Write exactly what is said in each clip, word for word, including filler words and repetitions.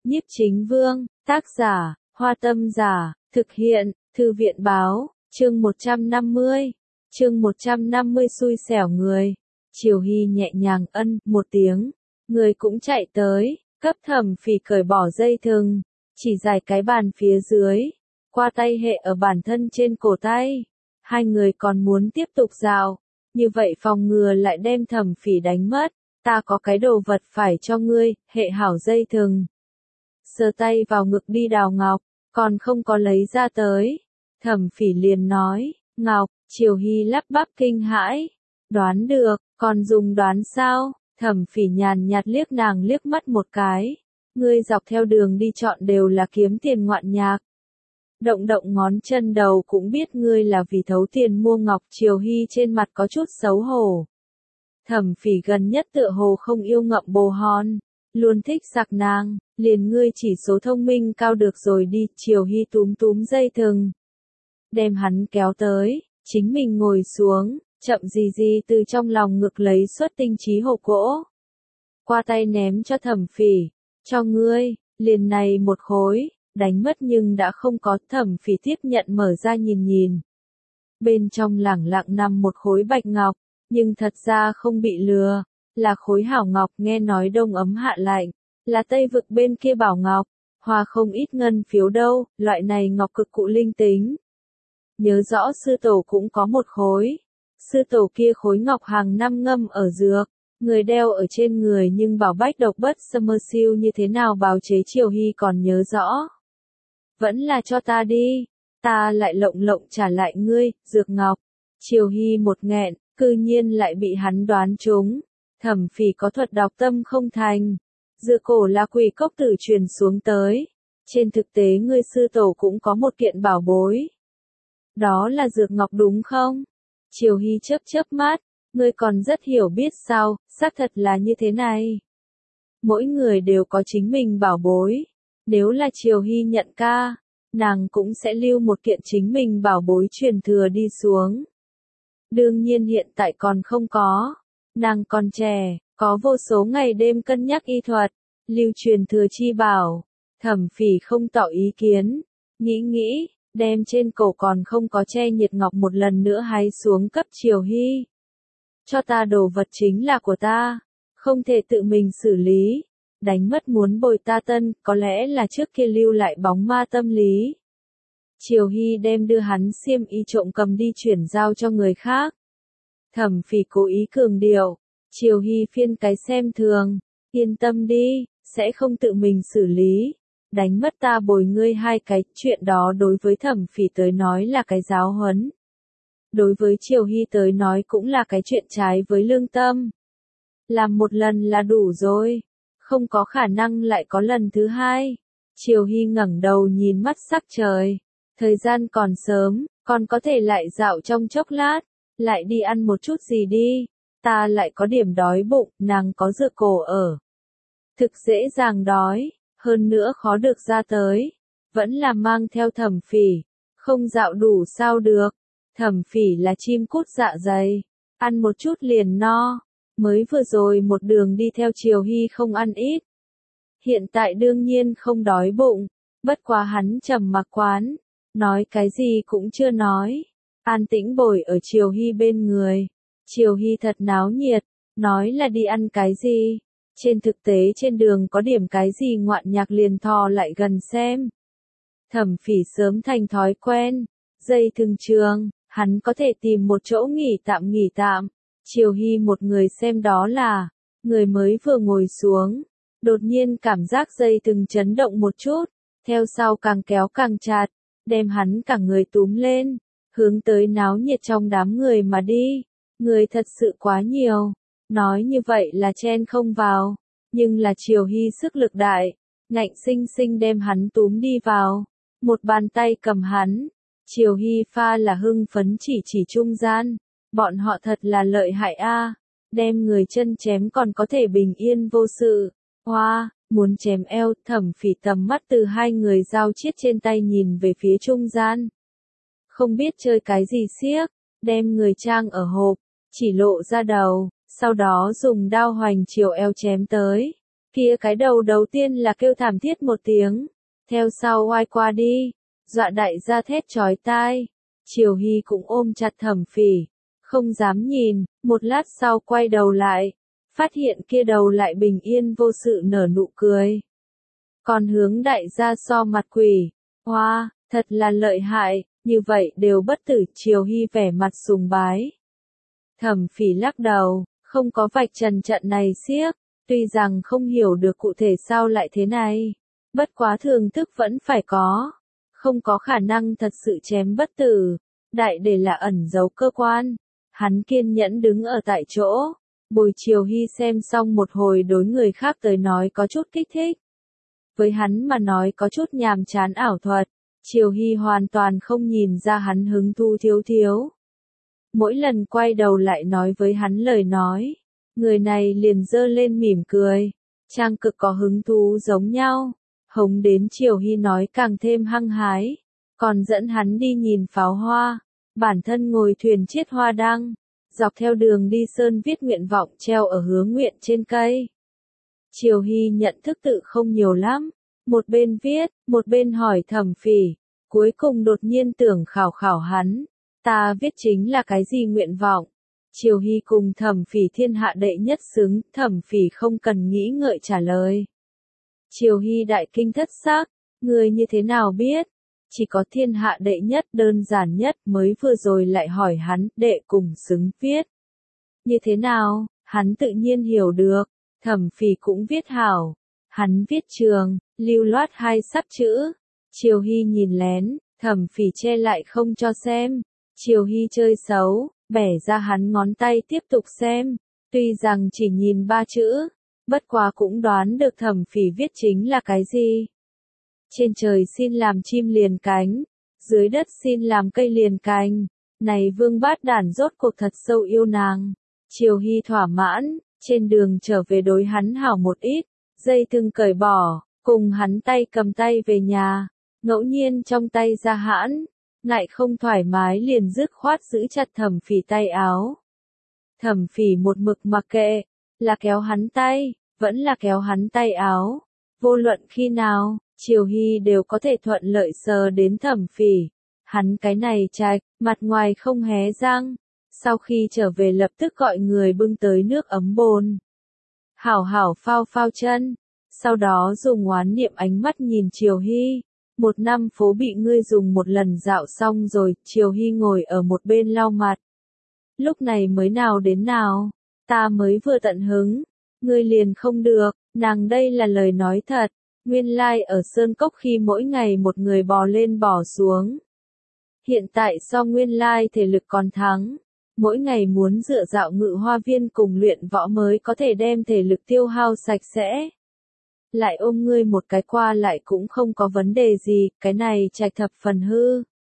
Nhiếp Chính Vương, tác giả, Hoa Tâm Giả, thực hiện, Thư viện báo, chương một trăm năm mươi. Chương một trăm năm mươi xui xẻo người. Triều Hy nhẹ nhàng ân một tiếng, người cũng chạy tới, cấp Thẩm Phỉ cởi bỏ dây thừng, chỉ dài cái bàn phía dưới, qua tay hệ ở bản thân trên cổ tay. Hai người còn muốn tiếp tục dạo, như vậy phòng ngừa lại đem Thẩm Phỉ đánh mất. Ta có cái đồ vật phải cho ngươi, hệ hảo dây thừng. Sờ tay vào ngực đi đào ngọc, còn không có lấy ra tới. Thẩm Phỉ liền nói, ngọc. Triều Hy lắp bắp kinh hãi, đoán được, còn dùng đoán sao? Thẩm Phỉ nhàn nhạt liếc nàng liếc mắt một cái, ngươi dọc theo đường đi chọn đều là kiếm tiền ngoạn nhạc. Động động ngón chân đầu cũng biết ngươi là vì thấu tiền mua ngọc. Triều Hy trên mặt có chút xấu hổ. Thẩm Phỉ gần nhất tựa hồ không yêu ngậm bồ hòn, luôn thích sặc nàng, liền ngươi chỉ số thông minh cao được rồi đi. Triều Hy túm túm dây thừng, đem hắn kéo tới, chính mình ngồi xuống, chậm gì gì từ trong lòng ngực lấy xuất tinh trí hộp gỗ. Qua tay ném cho Thẩm Phỉ, cho ngươi, liền này một khối, đánh mất nhưng đã không có. Thẩm Phỉ tiếp nhận mở ra nhìn nhìn. Bên trong lẳng lặng nằm một khối bạch ngọc, nhưng thật ra không bị lừa, là khối hảo ngọc. Nghe nói đông ấm hạ lạnh, là Tây vực bên kia bảo ngọc, hoa không ít ngân phiếu đâu, loại này ngọc cực cụ linh tính. Nhớ rõ sư tổ cũng có một khối, sư tổ kia khối ngọc hàng năm ngâm ở dược, người đeo ở trên người nhưng bảo bách độc bất summer siêu như thế nào bào chế. Triều Hy còn nhớ rõ. Vẫn là cho ta đi, ta lại lộng lộng trả lại ngươi, dược ngọc. Triều Hy một nghẹn, cư nhiên lại bị hắn đoán trúng. Thẩm Phỉ có thuật đọc tâm không thành. Dược cổ là quỷ cốc tử truyền xuống tới. Trên thực tế ngươi sư tổ cũng có một kiện bảo bối. Đó là dược ngọc đúng không? Triều Hy chớp chớp mắt, ngươi còn rất hiểu biết sao, xác thật là như thế này. Mỗi người đều có chính mình bảo bối. Nếu là Triều Hy nhận ca, nàng cũng sẽ lưu một kiện chính mình bảo bối truyền thừa đi xuống. Đương nhiên hiện tại còn không có. Nàng còn trẻ, có vô số ngày đêm cân nhắc y thuật, lưu truyền thừa chi bảo. Thẩm Phỉ không tỏ ý kiến, nghĩ nghĩ, đem trên cổ còn không có che nhiệt ngọc một lần nữa hái xuống cấp Triều Hy. Cho ta đồ vật chính là của ta, không thể tự mình xử lý, đánh mất muốn bồi ta tân, có lẽ là trước kia lưu lại bóng ma tâm lý. Triều Hy đem đưa hắn xiêm y trộm cầm đi chuyển giao cho người khác. Thẩm Phỉ cố ý cường điệu, Triều Hy phiên cái xem thường, yên tâm đi, sẽ không tự mình xử lý. Đánh mất ta bồi ngươi hai cái, chuyện đó đối với Thẩm Phỉ tới nói là cái giáo huấn. Đối với Triều Hy tới nói cũng là cái chuyện trái với lương tâm. Làm một lần là đủ rồi, không có khả năng lại có lần thứ hai. Triều Hy ngẩng đầu nhìn mắt sắc trời, thời gian còn sớm, còn có thể lại dạo trong chốc lát, lại đi ăn một chút gì đi, ta lại có điểm đói bụng. Nàng có dược cổ ở, thực dễ dàng đói. Hơn nữa khó được ra tới, vẫn là mang theo Thẩm Phỉ, không dạo đủ sao được. Thẩm Phỉ là chim cút dạ dày, ăn một chút liền no, mới vừa rồi một đường đi theo Triều Hy không ăn ít. Hiện tại đương nhiên không đói bụng, bất quá hắn trầm mặc quán, nói cái gì cũng chưa nói, an tĩnh bồi ở Triều Hy bên người. Triều Hy thật náo nhiệt, nói là đi ăn cái gì. Trên thực tế trên đường có điểm cái gì ngoạn nhạc liền thò lại gần xem. Thẩm Phỉ sớm thành thói quen, dây thừng trường, hắn có thể tìm một chỗ nghỉ tạm nghỉ tạm. Triều Hy một người xem đó là, người mới vừa ngồi xuống, đột nhiên cảm giác dây thừng chấn động một chút, theo sau càng kéo càng chặt, đem hắn cả người túm lên, hướng tới náo nhiệt trong đám người mà đi. Người thật sự quá nhiều. Nói như vậy là chen không vào, nhưng là Triều Hy sức lực đại, ngạnh sinh sinh đem hắn túm đi vào, một bàn tay cầm hắn. Triều Hy pha là hưng phấn chỉ chỉ trung gian, bọn họ thật là lợi hại a, đem người chân chém còn có thể bình yên vô sự. Hoa, muốn chém eo. Thẩm Phỉ tầm mắt từ hai người giao chiết trên tay nhìn về phía trung gian. Không biết chơi cái gì xiếc, đem người trang ở hộp, chỉ lộ ra đầu. Sau đó dùng đao hoành chiều eo chém tới. Kia cái đầu đầu tiên là kêu thảm thiết một tiếng, theo sau oai qua đi, dọa đại gia thét chói tai. Triều Hy cũng ôm chặt Thẩm Phỉ, không dám nhìn, một lát sau quay đầu lại, phát hiện kia đầu lại bình yên vô sự nở nụ cười. Còn hướng đại gia so mặt quỷ, hoa, thật là lợi hại, như vậy đều bất tử. Triều Hy vẻ mặt sùng bái. Thẩm Phỉ lắc đầu, không có vạch trần trận này xiếc, tuy rằng không hiểu được cụ thể sao lại thế này, bất quá thường thức vẫn phải có, không có khả năng thật sự chém bất tử, đại để là ẩn giấu cơ quan. Hắn kiên nhẫn đứng ở tại chỗ, Bùi Triều Hy xem xong một hồi đối người khác tới nói có chút kích thích. Với hắn mà nói có chút nhàm chán ảo thuật, Triều Hy hoàn toàn không nhìn ra hắn hứng thú thiếu thiếu. Mỗi lần quay đầu lại nói với hắn lời nói, người này liền giơ lên mỉm cười, trang cực có hứng thú giống nhau, hống đến Triều Hy nói càng thêm hăng hái, còn dẫn hắn đi nhìn pháo hoa, bản thân ngồi thuyền chiết hoa đăng, dọc theo đường đi sơn viết nguyện vọng treo ở hướng nguyện trên cây. Triều Hy nhận thức tự không nhiều lắm, một bên viết, một bên hỏi Thẩm Phỉ, cuối cùng đột nhiên tưởng khảo khảo hắn, ta viết chính là cái gì nguyện vọng? Triều Hy cùng Thẩm Phỉ thiên hạ đệ nhất xứng, Thẩm Phỉ không cần nghĩ ngợi trả lời. Triều Hy đại kinh thất sắc, người như thế nào biết? Chỉ có thiên hạ đệ nhất đơn giản nhất mới vừa rồi lại hỏi hắn, đệ cùng xứng viết. Như thế nào? Hắn tự nhiên hiểu được, Thẩm Phỉ cũng viết hảo. Hắn viết trường, lưu loát hai sắp chữ. Triều Hy nhìn lén, Thẩm Phỉ che lại không cho xem. Triều Hy chơi xấu, bẻ ra hắn ngón tay tiếp tục xem. Tuy rằng chỉ nhìn ba chữ, bất quá cũng đoán được Thẩm Phỉ viết chính là cái gì. Trên trời xin làm chim liền cánh, dưới đất xin làm cây liền cành. Này vương bát đản rốt cuộc thật sâu yêu nàng. Triều Hy thỏa mãn, trên đường trở về đối hắn hảo một ít, dây thừng cởi bỏ, cùng hắn tay cầm tay về nhà, ngẫu nhiên trong tay ra hãn, ngại không thoải mái liền dứt khoát giữ chặt Thẩm Phỉ tay áo. Thẩm Phỉ một mực mặc kệ, là kéo hắn tay, vẫn là kéo hắn tay áo, vô luận khi nào, Triều Hy đều có thể thuận lợi sờ đến Thẩm Phỉ. Hắn cái này trạch, mặt ngoài không hé răng, sau khi trở về lập tức gọi người bưng tới nước ấm bồn. Hảo hảo phao phao chân, sau đó dùng oán niệm ánh mắt nhìn Triều Hy. Một năm phố bị ngươi dùng một lần dạo xong rồi, Triều Hy ngồi ở một bên lau mặt. Lúc này mới nào đến nào, ta mới vừa tận hứng, ngươi liền không được, nàng đây là lời nói thật. Nguyên lai like ở Sơn Cốc khi mỗi ngày một người bò lên bò xuống. Hiện tại so nguyên lai like thể lực còn thắng. Mỗi ngày muốn dựa dạo ngự hoa viên cùng luyện võ mới có thể đem thể lực tiêu hao sạch sẽ. Lại ôm ngươi một cái qua lại cũng không có vấn đề gì, cái này trạch thập phần hư.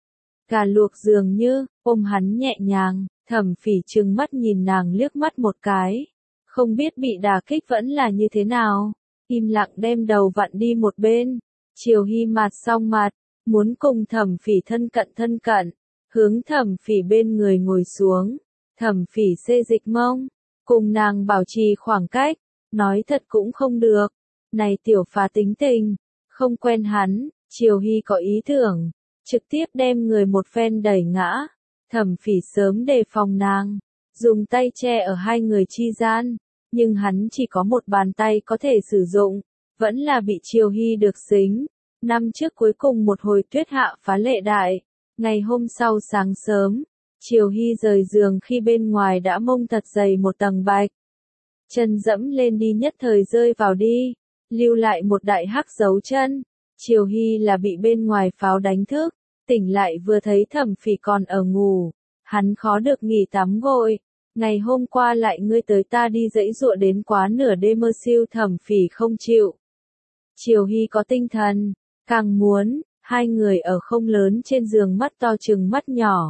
Gà luộc dường như, ôm hắn nhẹ nhàng, Thẩm Phỉ trừng mắt nhìn nàng liếc mắt một cái. Không biết bị đả kích vẫn là như thế nào. Im lặng đem đầu vặn đi một bên. Triều Hy mặt xong mặt, muốn cùng Thẩm Phỉ thân cận thân cận, hướng Thẩm Phỉ bên người ngồi xuống. Thẩm Phỉ xê dịch mông, cùng nàng bảo trì khoảng cách, nói thật cũng không được. Này tiểu phá tính tình, không quen hắn, Triều Hy có ý tưởng, trực tiếp đem người một phen đẩy ngã. Thẩm Phỉ sớm đề phòng nàng, dùng tay che ở hai người chi gian. Nhưng hắn chỉ có một bàn tay có thể sử dụng, vẫn là bị Triều Hy được xính. Năm trước cuối cùng một hồi tuyết hạ phá lệ đại, ngày hôm sau sáng sớm, Triều Hy rời giường khi bên ngoài đã mông thật dày một tầng bạch. Chân dẫm lên đi nhất thời rơi vào đi, lưu lại một đại hắc dấu chân. Triều Hy là bị bên ngoài pháo đánh thức, tỉnh lại vừa thấy Thẩm Phỉ còn ở ngủ, hắn khó được nghỉ tắm gội. Ngày hôm qua lại ngươi tới ta đi dãy dụa đến quá nửa đêm mơ siêu. Thẩm Phỉ không chịu. Triều Hy có tinh thần, càng muốn, hai người ở không lớn trên giường mắt to chừng mắt nhỏ.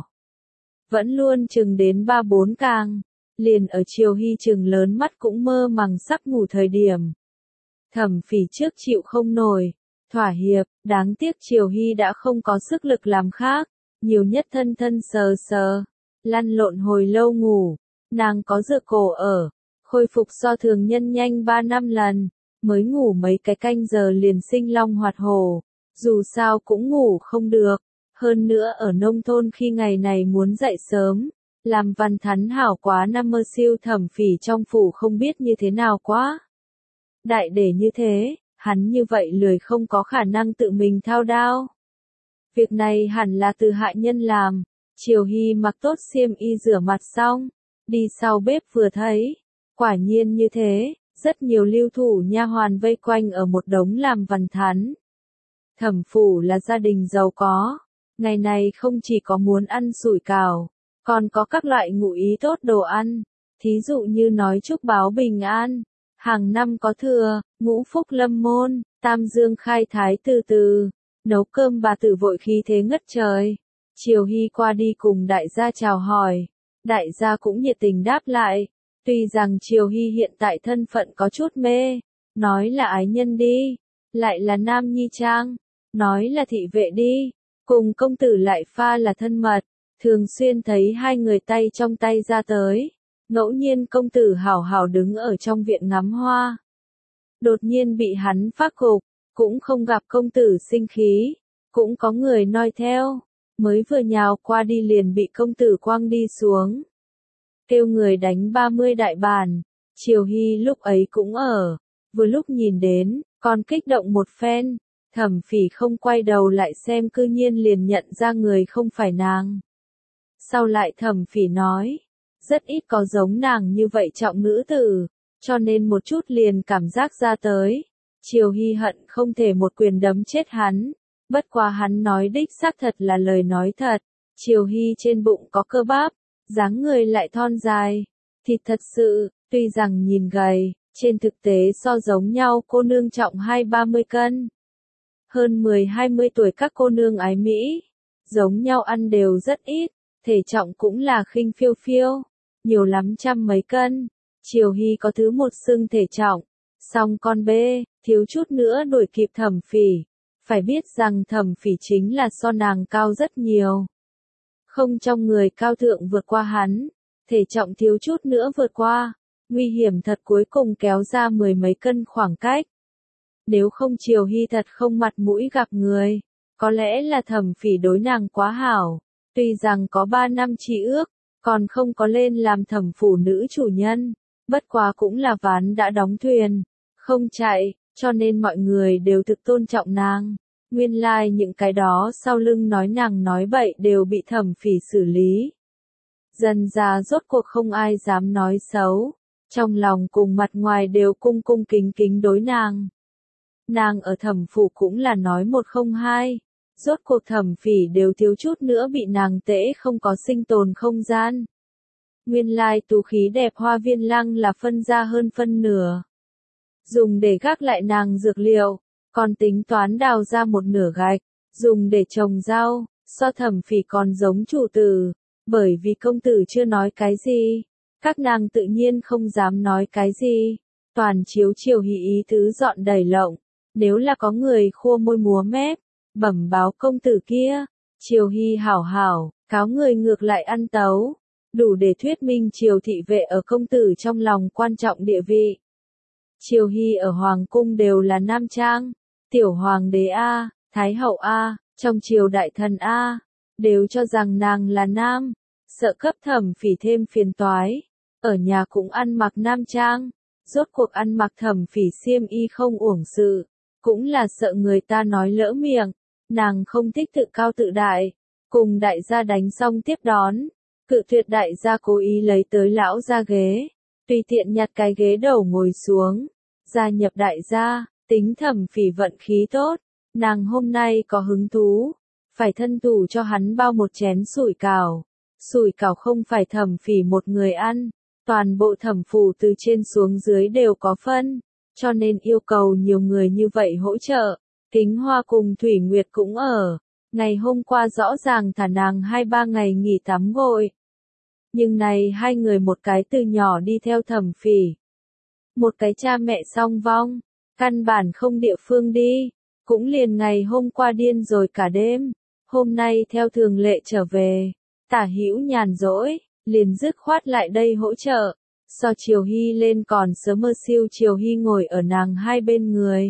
Vẫn luôn chừng đến ba bốn càng, liền ở Triều Hy chừng lớn mắt cũng mơ màng sắp ngủ thời điểm. Thẩm Phỉ trước chịu không nổi, thỏa hiệp, đáng tiếc Triều Hy đã không có sức lực làm khác, nhiều nhất thân thân sờ sờ, lăn lộn hồi lâu ngủ. Nàng có dựa cổ ở, khôi phục so thường nhân nhanh ba năm lần, mới ngủ mấy cái canh giờ liền sinh long hoạt hổ, dù sao cũng ngủ không được, hơn nữa ở nông thôn khi ngày này muốn dậy sớm, làm văn thắn hảo quá năm mơ siêu Thẩm Phỉ trong phủ không biết như thế nào quá. Đại để như thế, hắn như vậy lười không có khả năng tự mình thao đao. Việc này hẳn là từ hạ nhân làm. Triều Hy mặc tốt xiêm y rửa mặt xong, đi sau bếp vừa thấy, quả nhiên như thế, rất nhiều lưu thủ nha hoàn vây quanh ở một đống làm văn thắn. Thẩm phủ là gia đình giàu có, ngày này không chỉ có muốn ăn sủi cảo, còn có các loại ngụ ý tốt đồ ăn, thí dụ như nói chúc báo bình an, hàng năm có thừa, ngũ phúc lâm môn, tam dương khai thái từ từ, nấu cơm bà tử vội khí thế ngất trời. Triều Hy qua đi cùng đại gia chào hỏi, đại gia cũng nhiệt tình đáp lại, tuy rằng Triều Hy hiện tại thân phận có chút mê, nói là ái nhân đi, lại là nam nhi trang, nói là thị vệ đi, cùng công tử lại pha là thân mật, thường xuyên thấy hai người tay trong tay ra tới, ngẫu nhiên công tử hảo hảo đứng ở trong viện ngắm hoa. Đột nhiên bị hắn phát cục, cũng không gặp công tử sinh khí, cũng có người noi theo. Mới vừa nhào qua đi liền bị công tử quăng đi xuống. Kêu người đánh ba mươi đại bản, Triều Hy lúc ấy cũng ở, vừa lúc nhìn đến, còn kích động một phen, Thẩm Phỉ không quay đầu lại xem cư nhiên liền nhận ra người không phải nàng. Sau lại Thẩm Phỉ nói, rất ít có giống nàng như vậy trọng nữ tử, cho nên một chút liền cảm giác ra tới. Triều Hy hận không thể một quyền đấm chết hắn. Bất quá hắn nói đích xác thật là lời nói thật, Triều Hy trên bụng có cơ bắp, dáng người lại thon dài, thịt thật sự, tuy rằng nhìn gầy, trên thực tế so giống nhau cô nương trọng hai ba mươi cân. Hơn mười hai mươi tuổi các cô nương ái Mỹ, giống nhau ăn đều rất ít, thể trọng cũng là khinh phiêu phiêu, nhiều lắm trăm mấy cân. Triều Hy có thứ một xưng thể trọng, song con bê, thiếu chút nữa đuổi kịp Thẩm Phỉ. Phải biết rằng Thẩm Phỉ chính là so nàng cao rất nhiều. Không trong người cao thượng vượt qua hắn, thể trọng thiếu chút nữa vượt qua, nguy hiểm thật cuối cùng kéo ra mười mấy cân khoảng cách. Nếu không Triều Hy thật không mặt mũi gặp người, có lẽ là Thẩm Phỉ đối nàng quá hảo, tuy rằng có ba năm chi ước, còn không có lên làm thẩm phủ nữ chủ nhân, bất quá cũng là ván đã đóng thuyền, không chạy. Cho nên mọi người đều thực tôn trọng nàng. Nguyên lai like những cái đó sau lưng nói nàng nói bậy đều bị Thẩm Phỉ xử lý. Dần ra rốt cuộc không ai dám nói xấu. Trong lòng cùng mặt ngoài đều cung cung kính kính đối nàng. Nàng ở thẩm phủ cũng là nói một không hai. Rốt cuộc Thẩm Phỉ đều thiếu chút nữa bị nàng tễ không có sinh tồn không gian. Nguyên lai like tú khí đẹp hoa viên lăng là phân ra hơn phân nửa. Dùng để gác lại nàng dược liệu, còn tính toán đào ra một nửa gạch, dùng để trồng rau, so Thẩm Phỉ còn giống chủ tử, bởi vì công tử chưa nói cái gì, các nàng tự nhiên không dám nói cái gì, toàn chiếu Triều Hy ý tứ dọn đầy lộng, nếu là có người khua môi múa mép, bẩm báo công tử kia, Triều Hy hảo hảo, cáo người ngược lại ăn tấu, đủ để thuyết minh Triều thị vệ ở công tử trong lòng quan trọng địa vị. Triều Hy ở Hoàng cung đều là nam trang, tiểu hoàng đế A, thái hậu A, trong triều đại thần A, đều cho rằng nàng là nam, sợ cấp Thẩm Phỉ thêm phiền toái, ở nhà cũng ăn mặc nam trang, rốt cuộc ăn mặc Thẩm Phỉ xiêm y không uổng sự, cũng là sợ người ta nói lỡ miệng, nàng không thích tự cao tự đại, cùng đại gia đánh xong tiếp đón, cự tuyệt đại gia cố ý lấy tới lão gia ghế. Tùy tiện nhặt cái ghế đầu ngồi xuống, gia nhập đại gia, tính Thẩm Phỉ vận khí tốt, nàng hôm nay có hứng thú, phải thân thủ cho hắn bao một chén sủi cảo. Sủi cảo không phải Thẩm Phỉ một người ăn, toàn bộ thẩm phủ từ trên xuống dưới đều có phân, cho nên yêu cầu nhiều người như vậy hỗ trợ. Kính Hoa cùng Thủy Nguyệt cũng ở, ngày hôm qua rõ ràng thả nàng hai ba ngày nghỉ tắm gội. Nhưng này hai người một cái từ nhỏ đi theo Thẩm Phỉ, một cái cha mẹ song vong, căn bản không địa phương đi, cũng liền ngày hôm qua điên rồi cả đêm, hôm nay theo thường lệ trở về, tả hữu nhàn rỗi, liền dứt khoát lại đây hỗ trợ, So Triều Hy lên còn sớm mơ siêu Triều Hy ngồi ở nàng hai bên người.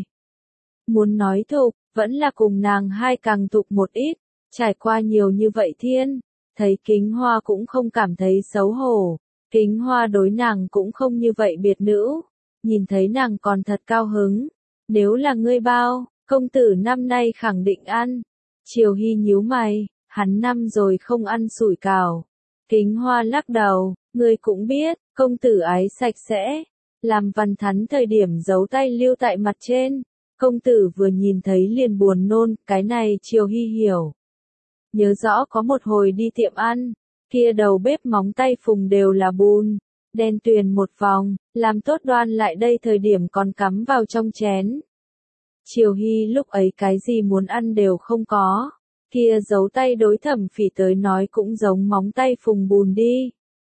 Muốn nói thục, vẫn là cùng nàng hai càng thục một ít, trải qua nhiều như vậy thiên, thấy Kính Hoa cũng không cảm thấy xấu hổ, Kính Hoa đối nàng cũng không như vậy biệt nữ, nhìn thấy nàng còn thật cao hứng, nếu là ngươi bao, công tử năm nay khẳng định ăn. Triều Hy nhíu mày, hắn năm rồi không ăn sủi cảo. Kính Hoa lắc đầu, ngươi cũng biết, công tử ái sạch sẽ, làm Văn Thắn thời điểm giấu tay lưu tại mặt trên. Công tử vừa nhìn thấy liền buồn nôn, cái này Triều Hy hiểu. Nhớ rõ có một hồi đi tiệm ăn, kia đầu bếp móng tay phùng đều là bùn, đen tuyền một vòng, làm tốt đoan lại đây thời điểm còn cắm vào trong chén. Triều Hy lúc ấy cái gì muốn ăn đều không có, kia giấu tay đối Thẩm Phỉ tới nói cũng giống móng tay phùng bùn đi.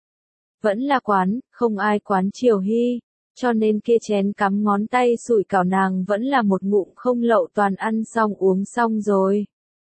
Vẫn là quán, không ai quán Triều Hy, cho nên kia chén cắm ngón tay sủi cảo nàng vẫn là một ngụm không lậu toàn ăn xong uống xong rồi.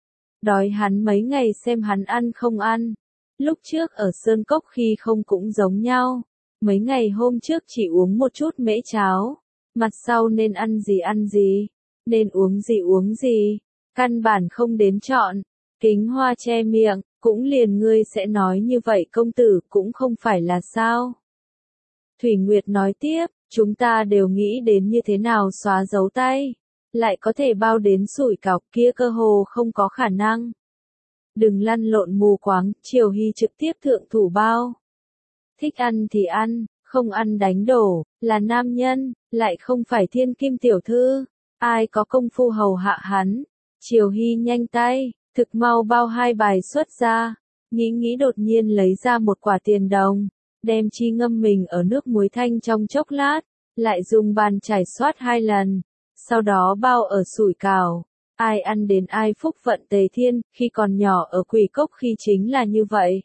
Đói hắn mấy ngày xem hắn ăn không ăn. Lúc trước ở Sơn Cốc khi không cũng giống nhau. Mấy ngày hôm trước chỉ uống một chút mễ cháo. Mặt sau nên ăn gì ăn gì. Nên uống gì uống gì. Căn bản không đến chọn. Kính Hoa che miệng. Cũng liền ngươi sẽ nói như vậy công tử cũng không phải là sao. Thủy Nguyệt nói tiếp. Chúng ta đều nghĩ đến như thế nào xóa dấu tay. Lại có thể bao đến sủi cảo kia cơ hồ không có khả năng. Đừng lăn lộn mù quáng, Triều Hy trực tiếp thượng thủ bao. Thích ăn thì ăn, không ăn đánh đổ, là nam nhân, lại không phải thiên kim tiểu thư. Ai có công phu hầu hạ hắn. Triều Hy nhanh tay, thực mau bao hai bài xuất ra. Nghĩ nghĩ đột nhiên lấy ra một quả tiền đồng. Đem chi ngâm mình ở nước muối thanh trong chốc lát. Lại dùng bàn chải xoát hai lần. Sau đó bao ở sủi cảo. Ai ăn đến ai phúc vận tề thiên, khi còn nhỏ ở Quỷ Cốc khi chính là như vậy.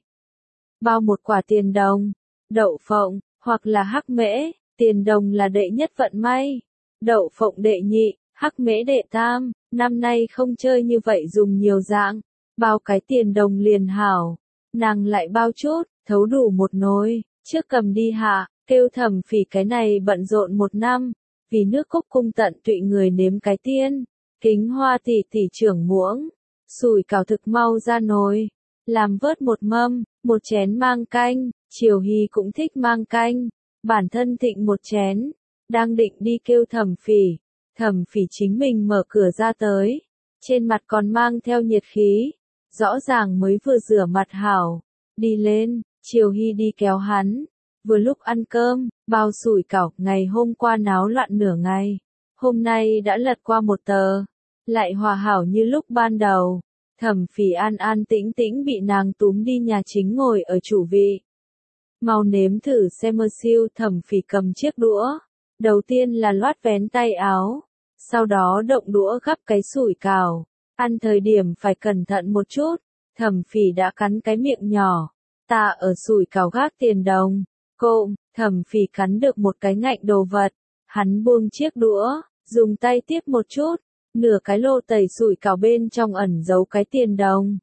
Bao một quả tiền đồng, đậu phộng, hoặc là hắc mễ, tiền đồng là đệ nhất vận may. Đậu phộng đệ nhị, hắc mễ đệ tam, năm nay không chơi như vậy dùng nhiều dạng. Bao cái tiền đồng liền hảo. Nàng lại bao chút, thấu đủ một nồi, trước cầm đi hạ, kêu Thẩm Phỉ cái này bận rộn một năm. Vì nước Cúc cung tận tụy người nếm cái tiên, Kính Hoa tỷ tỷ trưởng muỗng, sủi cảo thực mau ra nồi, làm vớt một mâm, một chén mang canh, Triều Hy cũng thích mang canh, bản thân thịnh một chén, đang định đi kêu Thẩm Phỉ, Thẩm Phỉ chính mình mở cửa ra tới, trên mặt còn mang theo nhiệt khí, rõ ràng mới vừa rửa mặt hảo, đi lên, Triều Hy đi kéo hắn. Vừa lúc ăn cơm, bao sủi cảo, ngày hôm qua náo loạn nửa ngày. Hôm nay đã lật qua một tờ. Lại hòa hảo như lúc ban đầu. Thẩm Phỉ an an tĩnh tĩnh bị nàng túm đi nhà chính ngồi ở chủ vị. Mau nếm thử xem mơ siêu. Thẩm Phỉ cầm chiếc đũa. Đầu tiên là loát vén tay áo. Sau đó động đũa gắp cái sủi cảo. Ăn thời điểm phải cẩn thận một chút. Thẩm Phỉ đã cắn cái miệng nhỏ. Ta ở sủi cảo gác tiền đồng. Cộm, Thẩm Phỉ cắn được một cái ngạnh đồ vật, hắn buông chiếc đũa, dùng tay tiếp một chút, nửa cái lô tẩy sủi cảo bên trong ẩn giấu cái tiền đồng.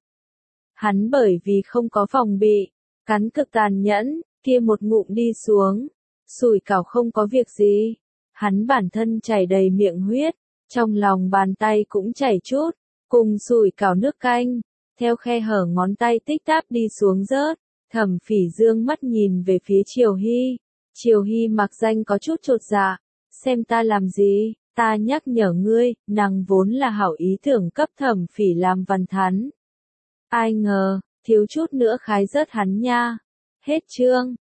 Hắn bởi vì không có phòng bị, cắn cực tàn nhẫn, kia một ngụm đi xuống, sủi cảo không có việc gì, hắn bản thân chảy đầy miệng huyết, trong lòng bàn tay cũng chảy chút, cùng sủi cảo nước canh, theo khe hở ngón tay tích táp đi xuống rớt. Thẩm Phỉ dương mắt nhìn về phía Triều Hy. Triều Hy mặc danh có chút chột dạ. Xem ta làm gì, ta nhắc nhở ngươi, nàng vốn là hảo ý tưởng cấp Thẩm Phỉ làm Văn Thắn. Ai ngờ, thiếu chút nữa khái rớt hắn nha. Hết chương.